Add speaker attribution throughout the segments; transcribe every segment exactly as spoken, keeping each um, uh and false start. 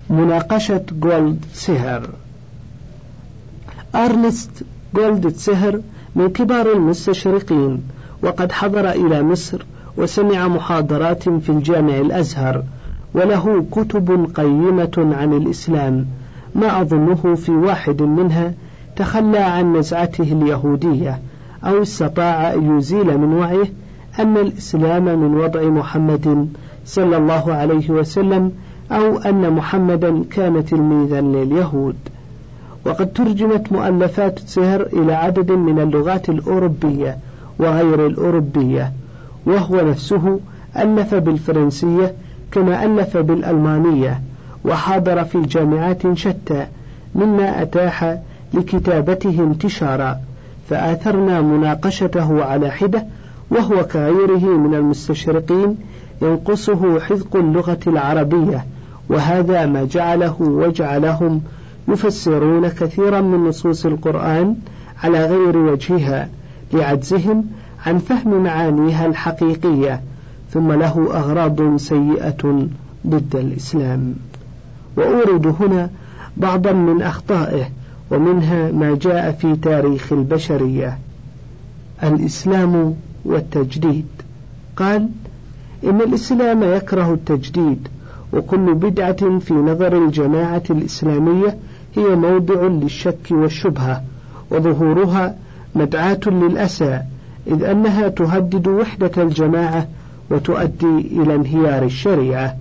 Speaker 1: مناقشة جولد سيهر. أرنست جولد سيهر من كبار المستشرقين، وقد حضر إلى مصر وسمع محاضرات في الجامع الأزهر، وله كتب قيمة عن الإسلام ما أظنه في واحد منها تخلى عن نزعته اليهودية أو استطاع أن يزيل من وعيه أن الإسلام من وضع محمد صلى الله عليه وسلم، أو أن محمدا كان تلميذا لليهود. وقد ترجمت مؤلفات سيهر إلى عدد من اللغات الأوروبية وغير الأوروبية، وهو نفسه ألف بالفرنسية كما ألف بالألمانية، وحاضر في جامعات شتى مما أتاح لكتابته انتشارا، فآثرنا مناقشته على حدة، وهو كغيره من المستشرقين ينقصه حذق اللغة العربية، وهذا ما جعله وجعلهم يفسرون كثيرا من نصوص القرآن على غير وجهها لعجزهم عن فهم معانيها الحقيقية، ثم له أغراض سيئة ضد الإسلام. وأورد هنا بعضا من أخطائه، ومنها ما جاء في تاريخ البشرية. الإسلام والتجديد. قال: إن الإسلام يكره التجديد، وكل بدعة في نظر الجماعة الإسلامية هي موضع للشك والشبهة، وظهورها مدعاة للأسى، إذ أنها تهدد وحدة الجماعة وتؤدي إلى انهيار الشريعة.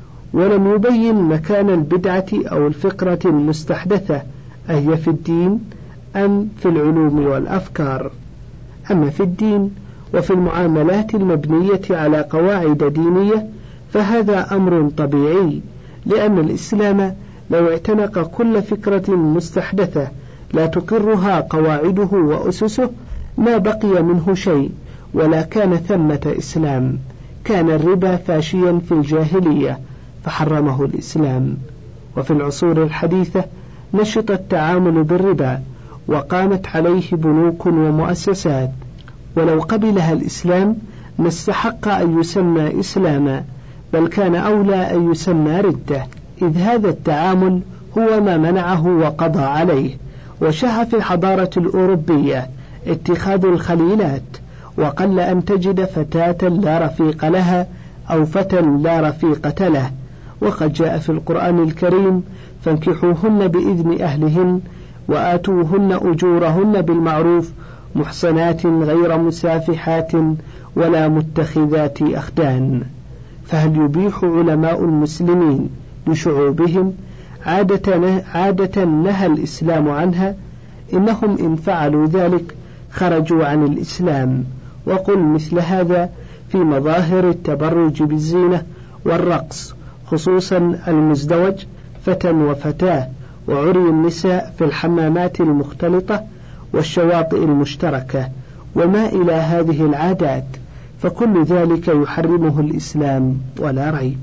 Speaker 1: ولم يبين مكان البدعة أو الفكرة المستحدثة، أهي في الدين أم في العلوم والأفكار. أما في الدين وفي المعاملات المبنية على قواعد دينية فهذا أمر طبيعي، لأن الإسلام لو اعتنق كل فكرة مستحدثة لا تقرها قواعده وأسسه ما بقي منه شيء، ولا كان ثمة إسلام. كان الربا فاشيا في الجاهلية فحرمه الإسلام، وفي العصور الحديثة نشط التعامل بالربا وقامت عليه بنوك ومؤسسات، ولو قبلها الإسلام ما استحق أن يسمى إسلاما، بل كان أولى أن يسمى ردة، إذ هذا التعامل هو ما منعه وقضى عليه. وشاع في الحضارة الأوروبية اتخاذ الخليلات، وقل أن تجد فتاة لا رفيق لها أو فتى لا رفيقة له. وقد جاء في القرآن الكريم: فانكحوهن بإذن أهلهن وآتوهن أجورهن بالمعروف محصنات غير مسافحات ولا متخذات أخدان. فهل يبيح علماء المسلمين لشعوبهم عادة, عادة نهى الإسلام عنها؟ إنهم إن فعلوا ذلك خرجوا عن الإسلام. وقل مثل هذا في مظاهر التبرج بالزينة والرقص، خصوصا المزدوج فتى وفتاة، وعري النساء في الحمامات المختلطة والشواطئ المشتركة، وما إلى هذه العادات، فكل ذلك يحرمه الإسلام ولا ريب.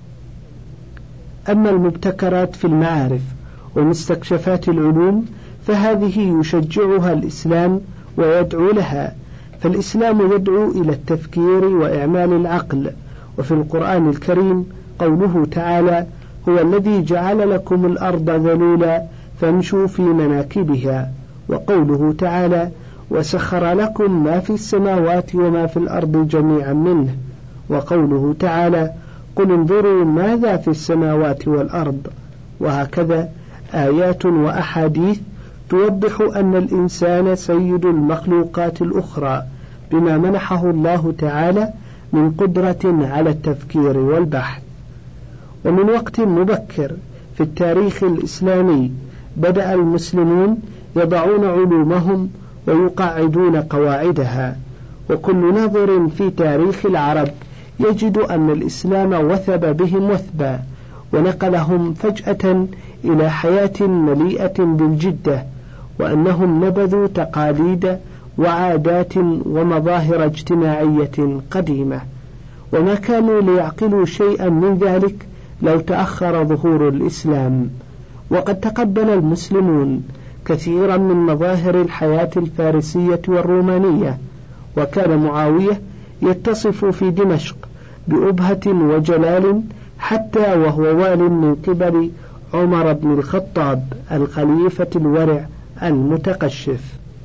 Speaker 1: أما المبتكرات في المعارف ومستكشفات العلوم فهذه يشجعها الإسلام ويدعو لها، فالإسلام يدعو إلى التفكير وإعمال العقل. وفي القرآن الكريم قوله تعالى: هو الذي جعل لكم الأرض ذلولا فامشوا في مناكبها، وقوله تعالى: وسخر لكم ما في السماوات وما في الأرض جميعا منه، وقوله تعالى: قل انظروا ماذا في السماوات والأرض. وهكذا آيات وأحاديث توضح أن الإنسان سيد المخلوقات الأخرى بما منحه الله تعالى من قدرة على التفكير والبحث. ومن وقت مبكر في التاريخ الإسلامي بدأ المسلمون يضعون علومهم ويقعدون قواعدها، وكل ناظر في تاريخ العرب يجد أن الإسلام وثب بهم وثبا، ونقلهم فجأة إلى حياة مليئة بالجدة، وأنهم نبذوا تقاليد وعادات ومظاهر اجتماعية قديمة، وما كانوا ليعقلوا شيئا من ذلك لو تأخر ظهور الإسلام. وقد تقبل المسلمون كثيرا من مظاهر الحياة الفارسية والرومانية، وكان معاوية يتصف في دمشق بأبهة وجلال حتى وهو وال من قبل عمر بن الخطاب الخليفة الورع المتقشف.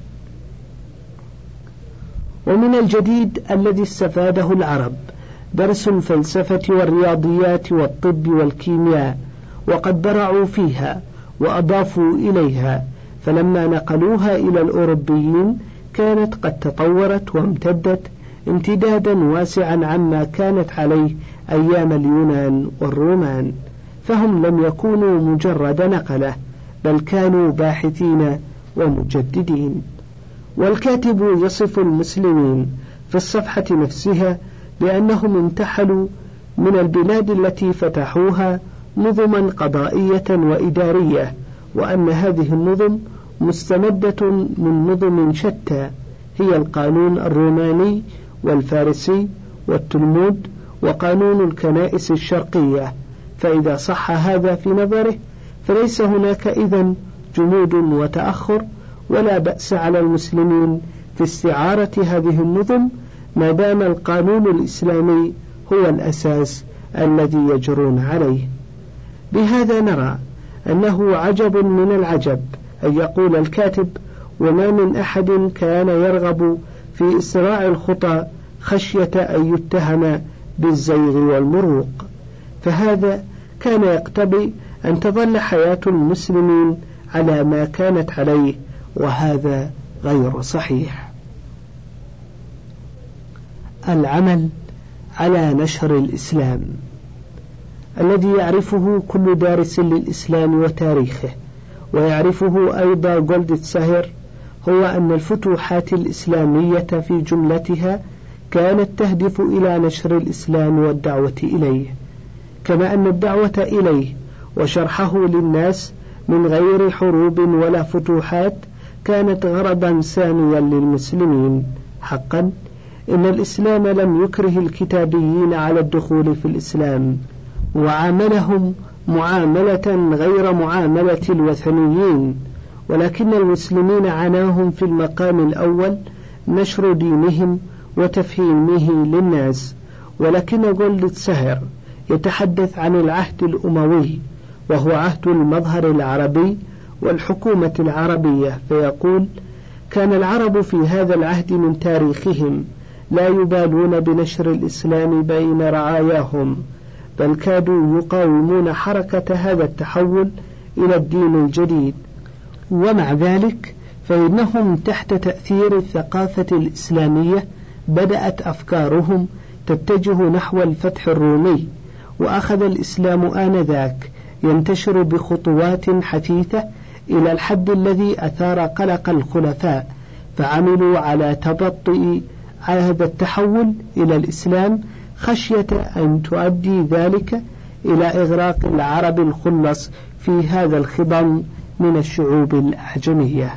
Speaker 1: ومن الجديد الذي استفاده العرب درس الفلسفة والرياضيات والطب والكيمياء، وقد برعوا فيها وأضافوا إليها، فلما نقلوها إلى الأوروبيين كانت قد تطورت وامتدت امتدادا واسعا عما كانت عليه أيام اليونان والرومان، فهم لم يكونوا مجرد نقلة، بل كانوا باحثين ومجددين. والكاتب يصف المسلمين في الصفحة نفسها بأنهم انتحلوا من البلاد التي فتحوها نظما قضائية وإدارية، وأن هذه النظم مستمدة من نظم شتى، هي القانون الروماني والفارسي والتلمود وقانون الكنائس الشرقية. فإذا صح هذا في نظره فليس هناك إذن جمود وتأخر، ولا بأس على المسلمين في استعارة هذه النظم ما دام القانون الإسلامي هو الأساس الذي يجرون عليه. بهذا نرى أنه عجب من العجب أن يقول الكاتب: وما من أحد كان يرغب في إسراع الخطى خشية أن يتهم بالزيغ والمروق، فهذا كان يقتضي أن تظل حياة المسلمين على ما كانت عليه، وهذا غير صحيح. العمل على نشر الإسلام الذي يعرفه كل دارس للإسلام وتاريخه، ويعرفه أيضا جولدتساهر، هو أن الفتوحات الإسلامية في جملتها كانت تهدف إلى نشر الإسلام والدعوة إليه، كما أن الدعوة إليه وشرحه للناس من غير حروب ولا فتوحات كانت غرضا ساميا للمسلمين. حقا إن الإسلام لم يكره الكتابيين على الدخول في الإسلام، وعاملهم معاملة غير معاملة الوثنيين، ولكن المسلمين عناهم في المقام الأول نشر دينهم وتفهيمه للناس. ولكن جولدتساهر يتحدث عن العهد الأموي، وهو عهد المظهر العربي والحكومة العربية، فيقول: كان العرب في هذا العهد من تاريخهم لا يبالون بنشر الإسلام بين رعاياهم، بل كادوا يقاومون حركة هذا التحول إلى الدين الجديد، ومع ذلك فإنهم تحت تأثير الثقافة الإسلامية بدأت أفكارهم تتجه نحو الفتح الرومي، وأخذ الإسلام آنذاك ينتشر بخطوات حثيثة إلى الحد الذي أثار قلق الخلفاء، فعملوا على تبطئ هذا التحول إلى الإسلام خشية أن تؤدي ذلك إلى إغراق العرب الخلص في هذا الخضم من الشعوب الأعجمية.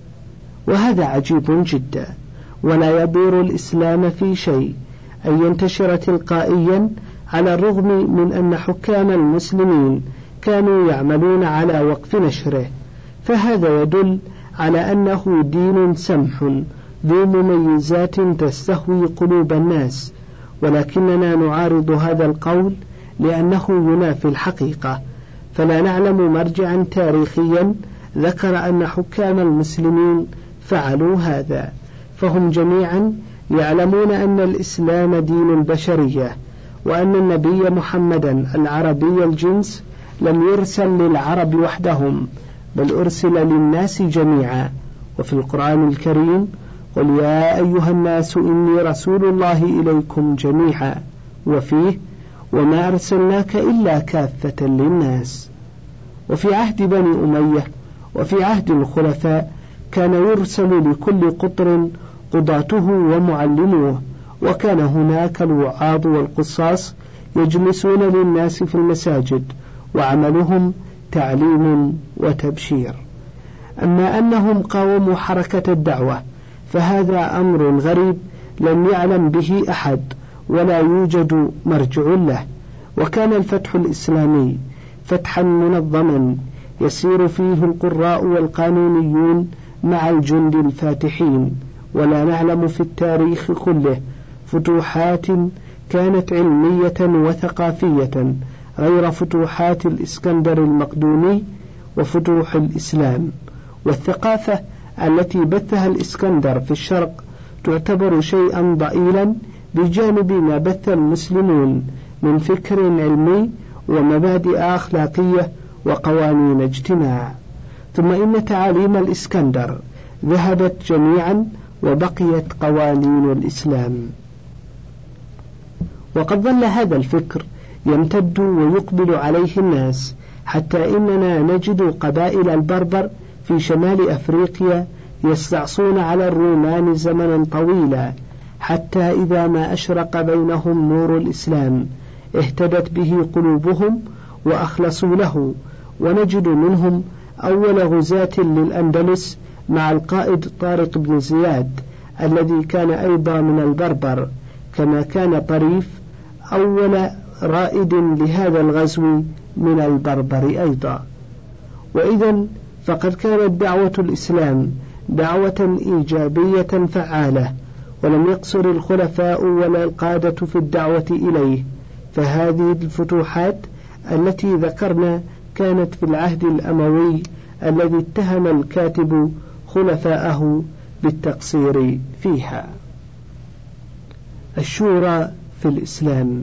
Speaker 1: وهذا عجيب جدا، ولا يضير الإسلام في شيء أن ينتشر تلقائيا، على الرغم من أن حكام المسلمين كانوا يعملون على وقف نشره، فهذا يدل على أنه دين سمح ذو مميزات تستهوي قلوب الناس. ولكننا نعارض هذا القول لأنه ينافي الحقيقة، فلا نعلم مرجعا تاريخيا ذكر أن حكام المسلمين فعلوا هذا، فهم جميعا يعلمون أن الإسلام دين البشرية، وأن النبي محمدا العربي الجنس لم يرسل للعرب وحدهم، بل أرسل للناس جميعا. وفي القرآن الكريم: قل يا أيها الناس إني رسول الله إليكم جميعا، وفيه: وما أرسلناك إلا كافة للناس. وفي عهد بني أمية وفي عهد الخلفاء كان يرسل لكل قطر قضاته ومعلموه، وكان هناك الوعاظ والقصاص يجلسون للناس في المساجد، وعملهم تعليم وتبشير. أما أنهم قاوموا حركة الدعوة فهذا أمر غريب لم يعلم به أحد ولا يوجد مرجع له. وكان الفتح الإسلامي فتحا منظما يسير فيه القراء والقانونيون مع الجند الفاتحين، ولا نعلم في التاريخ كله فتوحات كانت علمية وثقافية غير فتوحات الإسكندر المقدوني وفتوح الإسلام. والثقافة التي بثها الإسكندر في الشرق تعتبر شيئا ضئيلا بجانب ما بث المسلمون من فكر علمي ومبادئ أخلاقية وقوانين اجتماع. ثم إن تعاليم الإسكندر ذهبت جميعا وبقيت قوانين الإسلام. وقد ظل هذا الفكر يمتد ويقبل عليه الناس حتى إننا نجد قبائل البربر في شمال أفريقيا يستعصون على الرومان زمنا طويلا، حتى إذا ما أشرق بينهم نور الإسلام اهتدت به قلوبهم وأخلصوا له. ونجد منهم أول غزاة للأندلس مع القائد طارق بن زياد الذي كان أيضا من البربر، كما كان طريف أول رائد لهذا الغزو من البربر أيضا. وإذا فقد كانت دعوة الإسلام دعوة إيجابية فعالة، ولم يقصر الخلفاء ولا القادة في الدعوة إليه. فهذه الفتوحات التي ذكرنا كانت في العهد الأموي الذي اتهم الكاتب خلفاءه بالتقصير فيها. الشورى في الإسلام.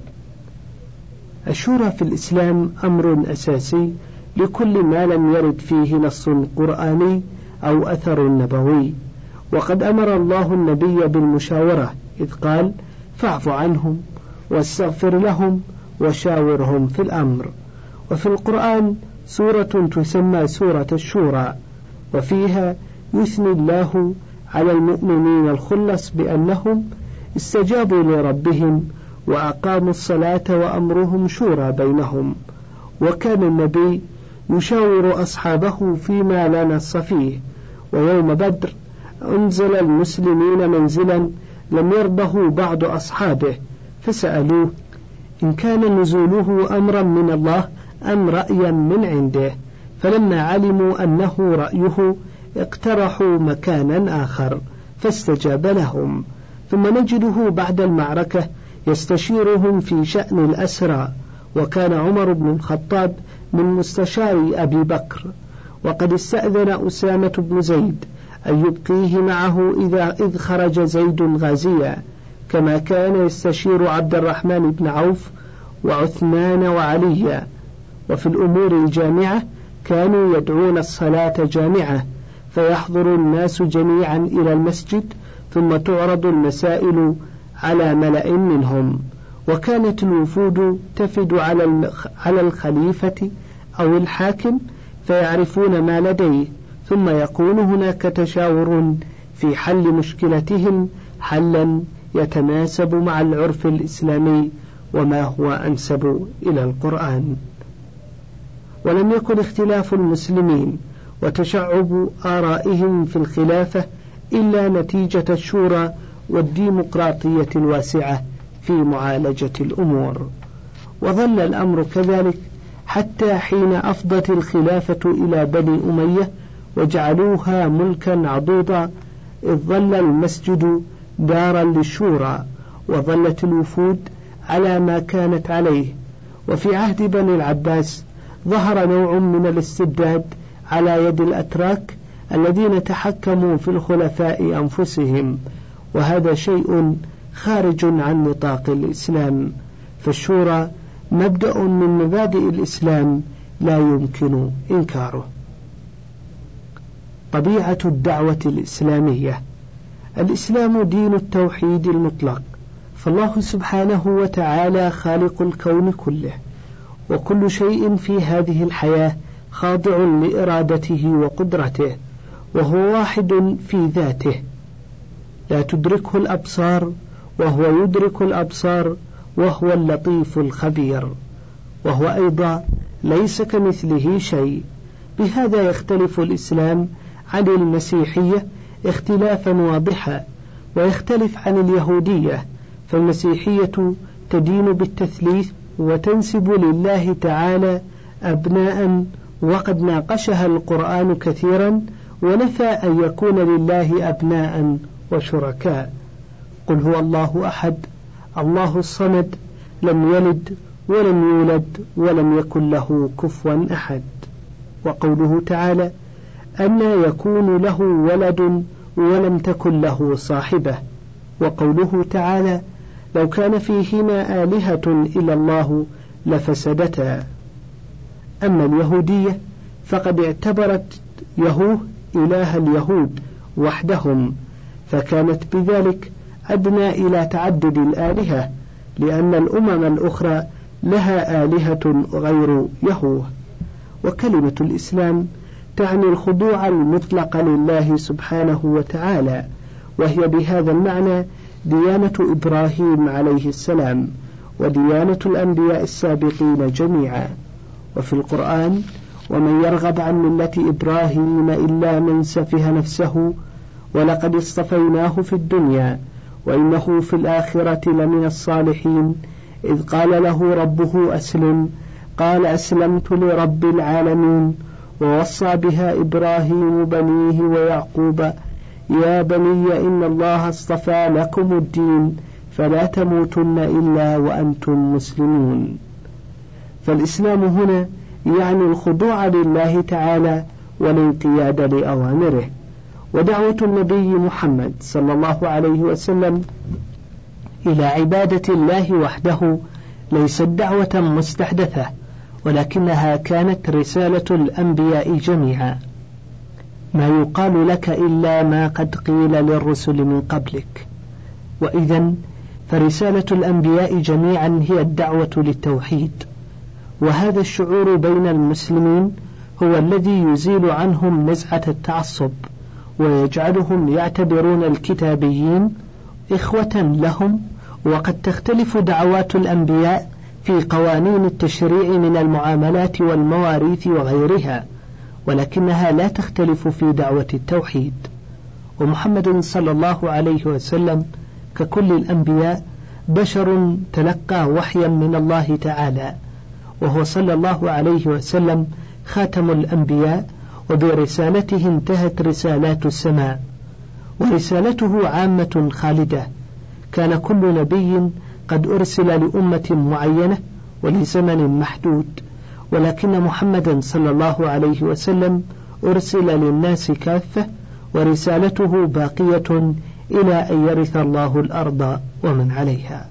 Speaker 1: الشورى في الإسلام أمر أساسي لكل ما لم يرد فيه نص قرآني أو أثر نبوي. وقد أمر الله النبي بالمشاورة إذ قال: فاعف عنهم واستغفر لهم وشاورهم في الأمر. وفي القرآن سورة تسمى سورة الشورى، وفيها يثني الله على المؤمنين الخلص بأنهم استجابوا لربهم وأقاموا الصلاة وأمرهم شورى بينهم. وكان النبي يشاور أصحابه فيما لا نص فيه. ويوم بدر أنزل المسلمين منزلا لم يرضه بعض أصحابه، فسألوه إن كان نزوله أمرا من الله أم رأيا من عنده، فلما علموا أنه رأيه اقترحوا مكانا آخر فاستجاب لهم. ثم نجده بعد المعركة يستشيرهم في شأن الأسرى، وكان عمر بن الخطاب من مستشار أبي بكر، وقد استأذن أسامة بن زيد أن يبقيه معه إذا إذ خرج زيد غازيا، كما كان يستشير عبد الرحمن بن عوف وعثمان وعليا. وفي الأمور الجامعة كانوا يدعون الصلاة جامعة، فيحضر الناس جميعا إلى المسجد ثم تعرض المسائل على ملأ منهم. وكانت الوفود تفد على الخليفة أو الحاكم فيعرفون ما لديه، ثم يكون هناك تشاور في حل مشكلتهم حلا يتناسب مع العرف الإسلامي وما هو أنسب إلى القرآن. ولم يكن اختلاف المسلمين وتشعب آرائهم في الخلافة إلا نتيجة الشورى والديمقراطية الواسعة في معالجة الأمور. وظل الأمر كذلك حتى حين أفضت الخلافة إلى بني أمية وجعلوها ملكا عضوضا، إذ ظل المسجد دارا للشورى وظلت الوفود على ما كانت عليه. وفي عهد بني العباس ظهر نوع من الاستبداد على يد الأتراك الذين تحكموا في الخلفاء أنفسهم، وهذا شيء خارج عن نطاق الإسلام. فالشورى مبدأ من مبادئ الإسلام لا يمكن إنكاره. طبيعة الدعوة الإسلامية. الإسلام دين التوحيد المطلق، فالله سبحانه وتعالى خالق الكون كله، وكل شيء في هذه الحياة خاضع لإرادته وقدرته، وهو واحد في ذاته لا تدركه الأبصار وهو يدرك الأبصار، وهو اللطيف الخبير، وهو أيضا ليس كمثله شيء. بهذا يختلف الإسلام عن المسيحية اختلافا واضحا، ويختلف عن اليهودية، فالمسيحية تدين بالتثليث وتنسب لله تعالى أبناء، وقد ناقشها القرآن كثيرا ونفى أن يكون لله أبناء وشركاء. قل هو الله أحد الله الصمد لم يلد ولم يولد ولم يكن له كفوا أحد. وقوله تعالى: أنى يكون له ولد ولم تكن له صاحبة. وقوله تعالى: لو كان فيهما آلهة إلا الله لفسدتا. أما اليهودية فقد اعتبرت يهوه إله اليهود وحدهم، فكانت بذلك أدنى إلى تعدد الآلهة، لأن الأمم الأخرى لها آلهة غير يهوه. وكلمة الإسلام تعني الخضوع المطلق لله سبحانه وتعالى، وهي بهذا المعنى ديانة إبراهيم عليه السلام وديانة الأنبياء السابقين جميعا. وفي القرآن: ومن يرغب عن ملة إبراهيم إلا من سفه نفسه ولقد اصطفيناه في الدنيا وإنه في الآخرة لمن الصالحين إذ قال له ربه أسلم قال أسلمت لرب العالمين ووصى بها إبراهيم بنيه ويعقوب يا بني إن الله اصطفى لكم الدين فلا تموتن إلا وأنتم مسلمون. فالإسلام هنا يعني الخضوع لله تعالى والانقياد لأوامره. ودعوة النبي محمد صلى الله عليه وسلم إلى عبادة الله وحده ليست دعوة مستحدثة، ولكنها كانت رسالة الأنبياء جميعا. ما يقال لك إلا ما قد قيل للرسل من قبلك. وإذن فرسالة الأنبياء جميعا هي الدعوة للتوحيد، وهذا الشعور بين المسلمين هو الذي يزيل عنهم نزعة التعصب ويجعلهم يعتبرون الكتابيين إخوة لهم. وقد تختلف دعوات الأنبياء في قوانين التشريع من المعاملات والمواريث وغيرها، ولكنها لا تختلف في دعوة التوحيد. ومحمد صلى الله عليه وسلم ككل الأنبياء بشر تلقى وحيا من الله تعالى، وهو صلى الله عليه وسلم خاتم الأنبياء، وبرسالته انتهت رسالات السماء، ورسالته عامة خالدة. كان كل نبي قد أرسل لأمة معينة ولزمن محدود، ولكن محمدا صلى الله عليه وسلم أرسل للناس كافة، ورسالته باقية إلى أن يرث الله الأرض ومن عليها.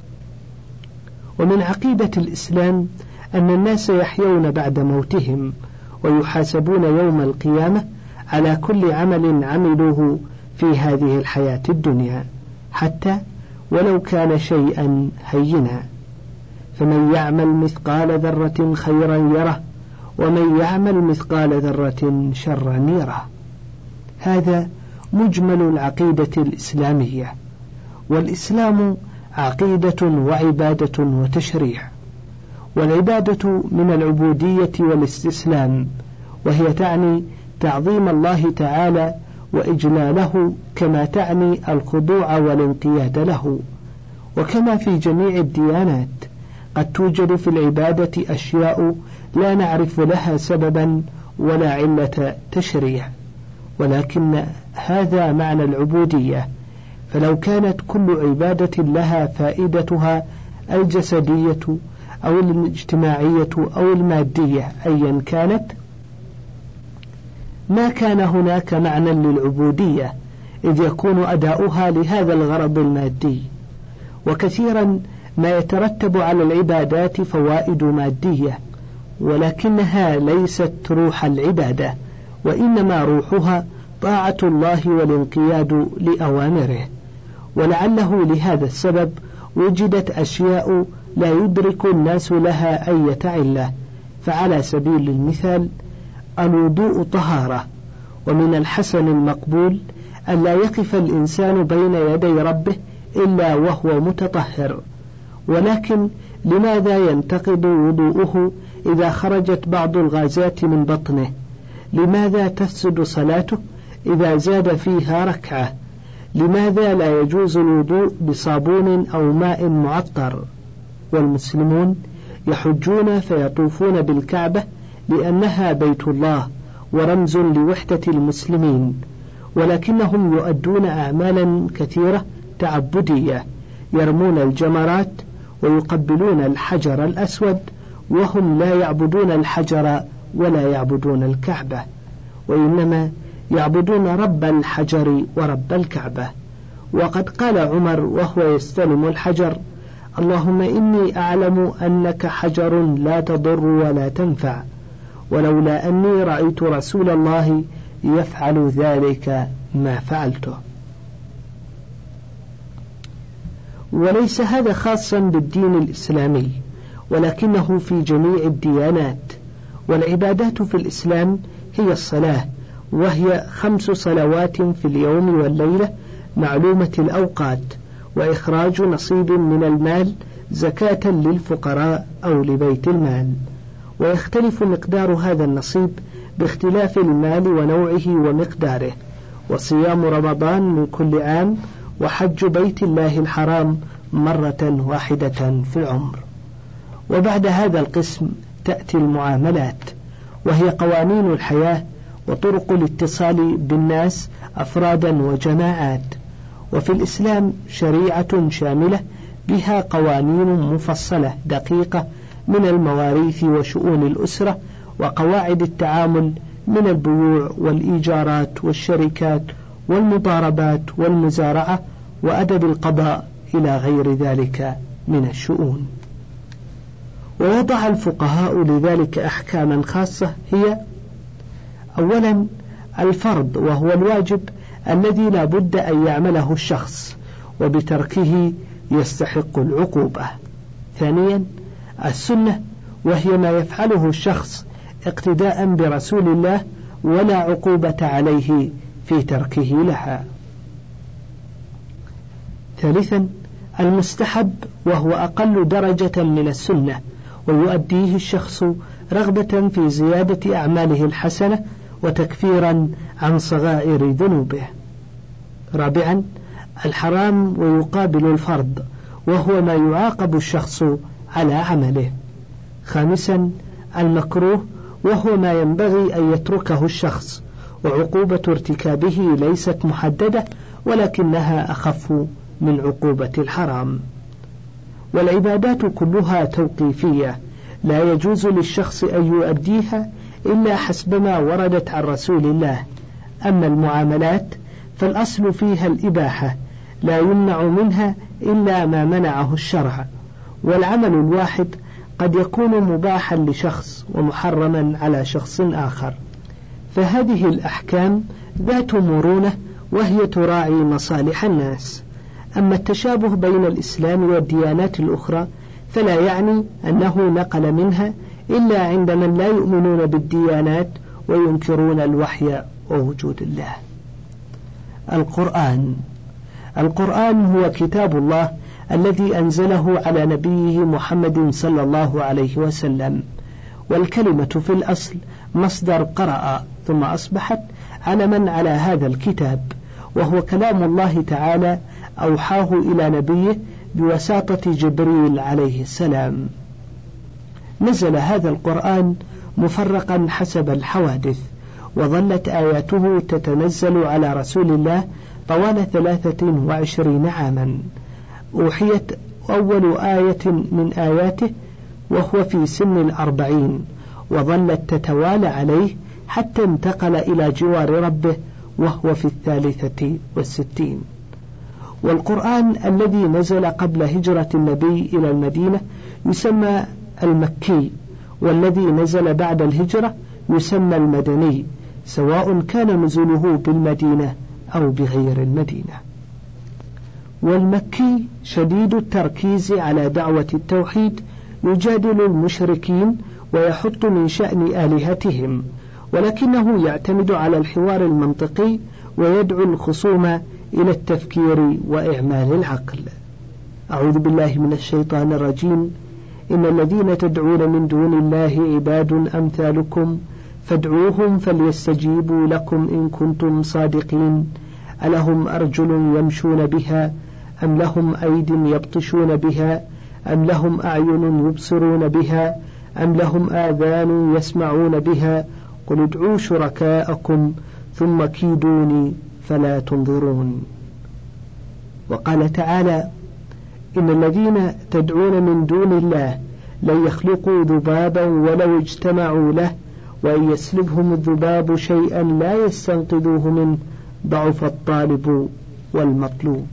Speaker 1: ومن عقيدة الإسلام أن الناس يحيون بعد موتهم ويحاسبون يوم القيامة على كل عمل عملوه في هذه الحياة الدنيا، حتى ولو كان شيئا هينا. فمن يعمل مثقال ذرة خيرا يره ومن يعمل مثقال ذرة شرا يره. هذا مجمل العقيدة الإسلامية. والإسلام عقيدة وعبادة وتشريع. والعبادة من العبودية والاستسلام، وهي تعني تعظيم الله تعالى وإجلاله، كما تعني الخضوع والانقياد له. وكما في جميع الديانات قد توجد في العبادة أشياء لا نعرف لها سببا ولا علة تشريع، ولكن هذا معنى العبودية. فلو كانت كل عبادة لها فائدتها الجسدية أو الاجتماعية أو المادية أيا كانت، ما كان هناك معنى للعبودية، إذ يكون أداؤها لهذا الغرض المادي. وكثيرا ما يترتب على العبادات فوائد مادية، ولكنها ليست روح العبادة، وإنما روحها طاعة الله والانقياد لأوامره. ولعله لهذا السبب وجدت أشياء لا يدرك الناس لها أي علة. فعلى سبيل المثال الوضوء طهارة، ومن الحسن المقبول أن لا يقف الإنسان بين يدي ربه إلا وهو متطهر. ولكن لماذا ينتقض وضوءه إذا خرجت بعض الغازات من بطنه؟ لماذا تفسد صلاته إذا زاد فيها ركعة؟ لماذا لا يجوز الوضوء بصابون أو ماء معطر؟ والمسلمون يحجون فيطوفون بالكعبة لأنها بيت الله ورمز لوحدة المسلمين، ولكنهم يؤدون أعمالا كثيرة تعبدية، يرمون الجمرات ويقبلون الحجر الأسود، وهم لا يعبدون الحجر ولا يعبدون الكعبة، وإنما يعبدون رب الحجر ورب الكعبة. وقد قال عمر وهو يستلم الحجر: اللهم إني أعلم أنك حجر لا تضر ولا تنفع، ولولا أني رأيت رسول الله يفعل ذلك ما فعلته. وليس هذا خاصا بالدين الإسلامي، ولكنه في جميع الديانات. والعبادات في الإسلام هي الصلاة، وهي خمس صلوات في اليوم والليلة معلومة الأوقات، وإخراج نصيب من المال زكاة للفقراء أو لبيت المال، ويختلف مقدار هذا النصيب باختلاف المال ونوعه ومقداره، وصيام رمضان من كل عام، وحج بيت الله الحرام مرة واحدة في العمر. وبعد هذا القسم تأتي المعاملات، وهي قوانين الحياة وطرق الاتصال بالناس أفرادا وجماعات. وفي الإسلام شريعة شاملة بها قوانين مفصلة دقيقة من المواريث وشؤون الأسرة وقواعد التعامل من البيوع والإيجارات والشركات والمضاربات والمزارعة وأدب القضاء إلى غير ذلك من الشؤون. ووضع الفقهاء لذلك أحكاما خاصة، هي: أولا الفرض، وهو الواجب الذي لا بد أن يعمله الشخص وبتركه يستحق العقوبة. ثانيا السنة، وهي ما يفعله الشخص اقتداء برسول الله ولا عقوبة عليه في تركه لها. ثالثا المستحب، وهو أقل درجة من السنة، ويؤديه الشخص رغبة في زيادة أعماله الحسنة وتكفيرا عن صغائر ذنوبه. رابعا الحرام، ويقابل الفرض، وهو ما يعاقب الشخص على عمله. خامسا المكروه، وهو ما ينبغي أن يتركه الشخص، وعقوبة ارتكابه ليست محددة ولكنها أخف من عقوبة الحرام. والعبادات كلها توقيفية، لا يجوز للشخص أن يؤديها إلا حسب ما وردت عن رسول الله. أما المعاملات فالأصل فيها الإباحة، لا يمنع منها إلا ما منعه الشرع. والعمل الواحد قد يكون مباحا لشخص ومحرما على شخص آخر. فهذه الأحكام ذات مرونة، وهي تراعي مصالح الناس. أما التشابه بين الإسلام والديانات الأخرى فلا يعني أنه نقل منها إلا عند من لا يؤمنون بالديانات وينكرون الوحي ووجود الله. القرآن القرآن هو كتاب الله الذي أنزله على نبيه محمد صلى الله عليه وسلم. والكلمة في الأصل مصدر قرأ، ثم أصبحت علما على هذا الكتاب، وهو كلام الله تعالى أوحاه إلى نبيه بواسطة جبريل عليه السلام. نزل هذا القرآن مفرقا حسب الحوادث، وظلت آياته تتنزل على رسول الله طوال ثلاثة وعشرين عاما. أوحيت أول آية من آياته وهو في سن الأربعين، وظلت تتوالى عليه حتى انتقل إلى جوار ربه وهو في الثالثة والستين. والقرآن الذي نزل قبل هجرة النبي إلى المدينة يسمى المكي، والذي نزل بعد الهجرة يسمى المدني، سواء كان نزوله بالمدينة أو بغير المدينة. والمكي شديد التركيز على دعوة التوحيد، يجادل المشركين ويحط من شأن آلهتهم، ولكنه يعتمد على الحوار المنطقي ويدعو الخصوم إلى التفكير وإعمال العقل. أعوذ بالله من الشيطان الرجيم. إن الذين تدعون من دون الله عباد أمثالكم فادعوهم فليستجيبوا لكم إن كنتم صادقين. ألهم أرجل يمشون بها أم لهم أيد يبطشون بها أم لهم أعين يبصرون بها أم لهم آذان يسمعون بها قل ادعوا شركاءكم ثم كيدوني فلا تنظرون. وقال تعالى: إن الذين تدعون من دون الله لن يخلقوا ذبابا ولو اجتمعوا له وإن يسلبهم الذباب شيئا لا يستنقذوه منه ضعف الطالب والمطلوب.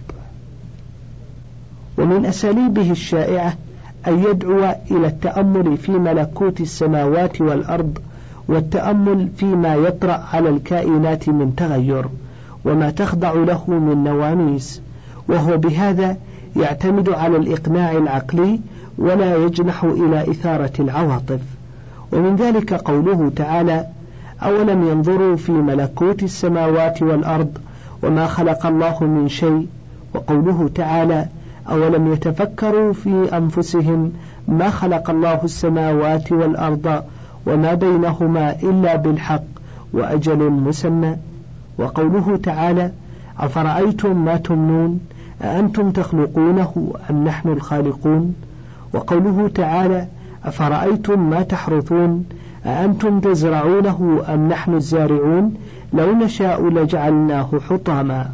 Speaker 1: ومن أساليبه الشائعة أن يدعو إلى التأمل في ملكوت السماوات والأرض والتأمل فيما يطرأ على الكائنات من تغير وما تخضع له من نواميس، وهو بهذا يعتمد على الإقناع العقلي ولا يجنح إلى إثارة العواطف. ومن ذلك قوله تعالى: أولم ينظروا في ملكوت السماوات والأرض وما خلق الله من شيء، وقوله تعالى: أولم يتفكروا في أنفسهم ما خلق الله السماوات والأرض وما بينهما إلا بالحق وأجل مسمى، وقوله تعالى: أفرأيتم ما تمنون أأنتم تخلقونه أم نحن الخالقون، وقوله تعالى: أفرأيتم ما تحرثون أأنتم تزرعونه أم نحن الزارعون لو نشاء لجعلناه حطاما،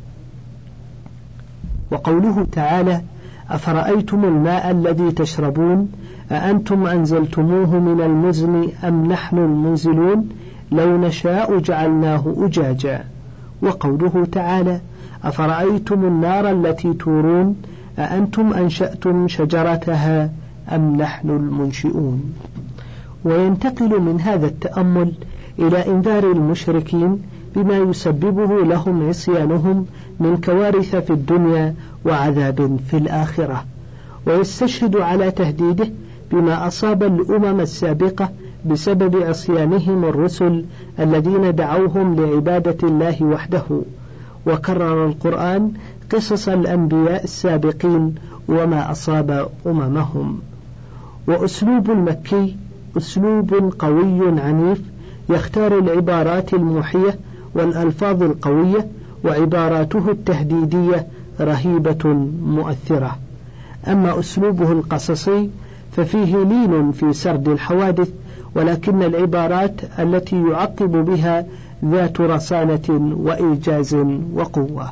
Speaker 1: وقوله تعالى: أفرأيتم الماء الذي تشربون أأنتم أنزلتموه من المزن أم نحن المنزلون لو نشاء جعلناه أجاجا، وقوله تعالى: أفرأيتم النار التي تورون أأنتم أنشأتم شجرتها أم نحن المنشئون. وينتقل من هذا التأمل إلى إنذار المشركين بما يسببه لهم عصيانهم من كوارث في الدنيا وعذاب في الآخرة، ويستشهد على تهديده بما أصاب الأمم السابقة بسبب عصيانهم الرسل الذين دعوهم لعبادة الله وحده. وكرر القرآن قصص الأنبياء السابقين وما أصاب أممهم. وأسلوب المكي أسلوب قوي عنيف يختار العبارات الموحية والألفاظ القوية، وعباراته التهديدية رهيبة مؤثرة. أما أسلوبه القصصي ففيه لين في سرد الحوادث، ولكن العبارات التي يعقب بها ذات رصانة وإيجاز وقوة.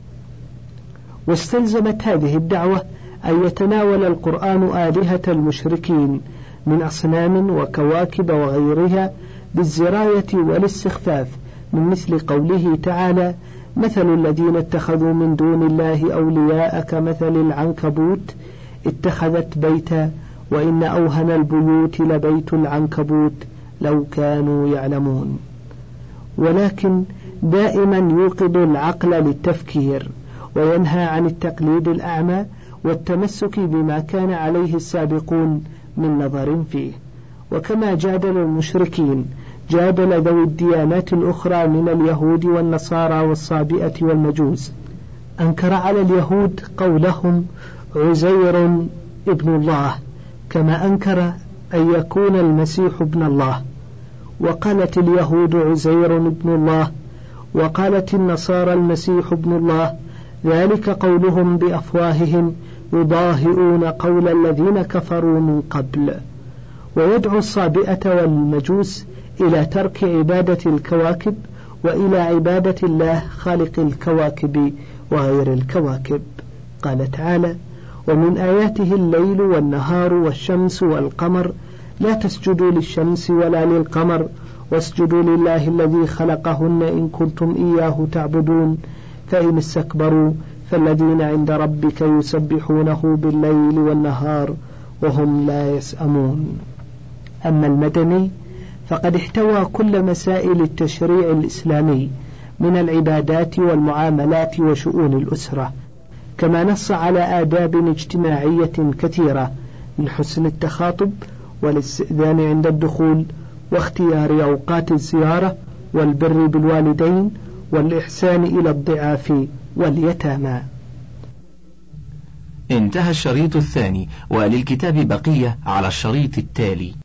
Speaker 1: واستلزمت هذه الدعوة أن يتناول القرآن آلهة المشركين من أصنام وكواكب وغيرها بالزراية والاستخفاف، من مثل قوله تعالى: مثل الذين اتخذوا من دون الله أولياء كمثل العنكبوت اتخذت بيتا وإن أوهن البيوت لبيت العنكبوت لو كانوا يعلمون. ولكن دائما يوقظ العقل للتفكير وينهى عن التقليد الأعمى والتمسك بما كان عليه السابقون من نظر فيه. وكما جادل المشركين جادل ذوي الديانات الأخرى من اليهود والنصارى والصابئة والمجوس. أنكر على اليهود قولهم عزير ابن الله، كما أنكر أن يكون المسيح ابن الله. وقالت اليهود عزير ابن الله، وقالت النصارى المسيح ابن الله، ذلك قولهم بأفواههم يضاهئون قول الذين كفروا من قبل. ويدعو الصابئة والمجوس إلى ترك عبادة الكواكب وإلى عبادة الله خالق الكواكب وغير الكواكب. قال تعالى: ومن آياته الليل والنهار والشمس والقمر لا تسجدوا للشمس ولا للقمر واسجدوا لله الذي خلقهن إن كنتم إياه تعبدون فإن استكبروا فالذين عند ربك يسبحونه بالليل والنهار وهم لا يسأمون. أما المدني فقد احتوى كل مسائل التشريع الإسلامي من العبادات والمعاملات وشؤون الأسرة، كما نص على آداب اجتماعية كثيرة من حسن التخاطب والاستئذان عند الدخول واختيار أوقات الزيارة والبر بالوالدين والإحسان إلى الضعاف واليتامى.
Speaker 2: انتهى الشريط الثاني، وللكتاب بقية على الشريط التالي.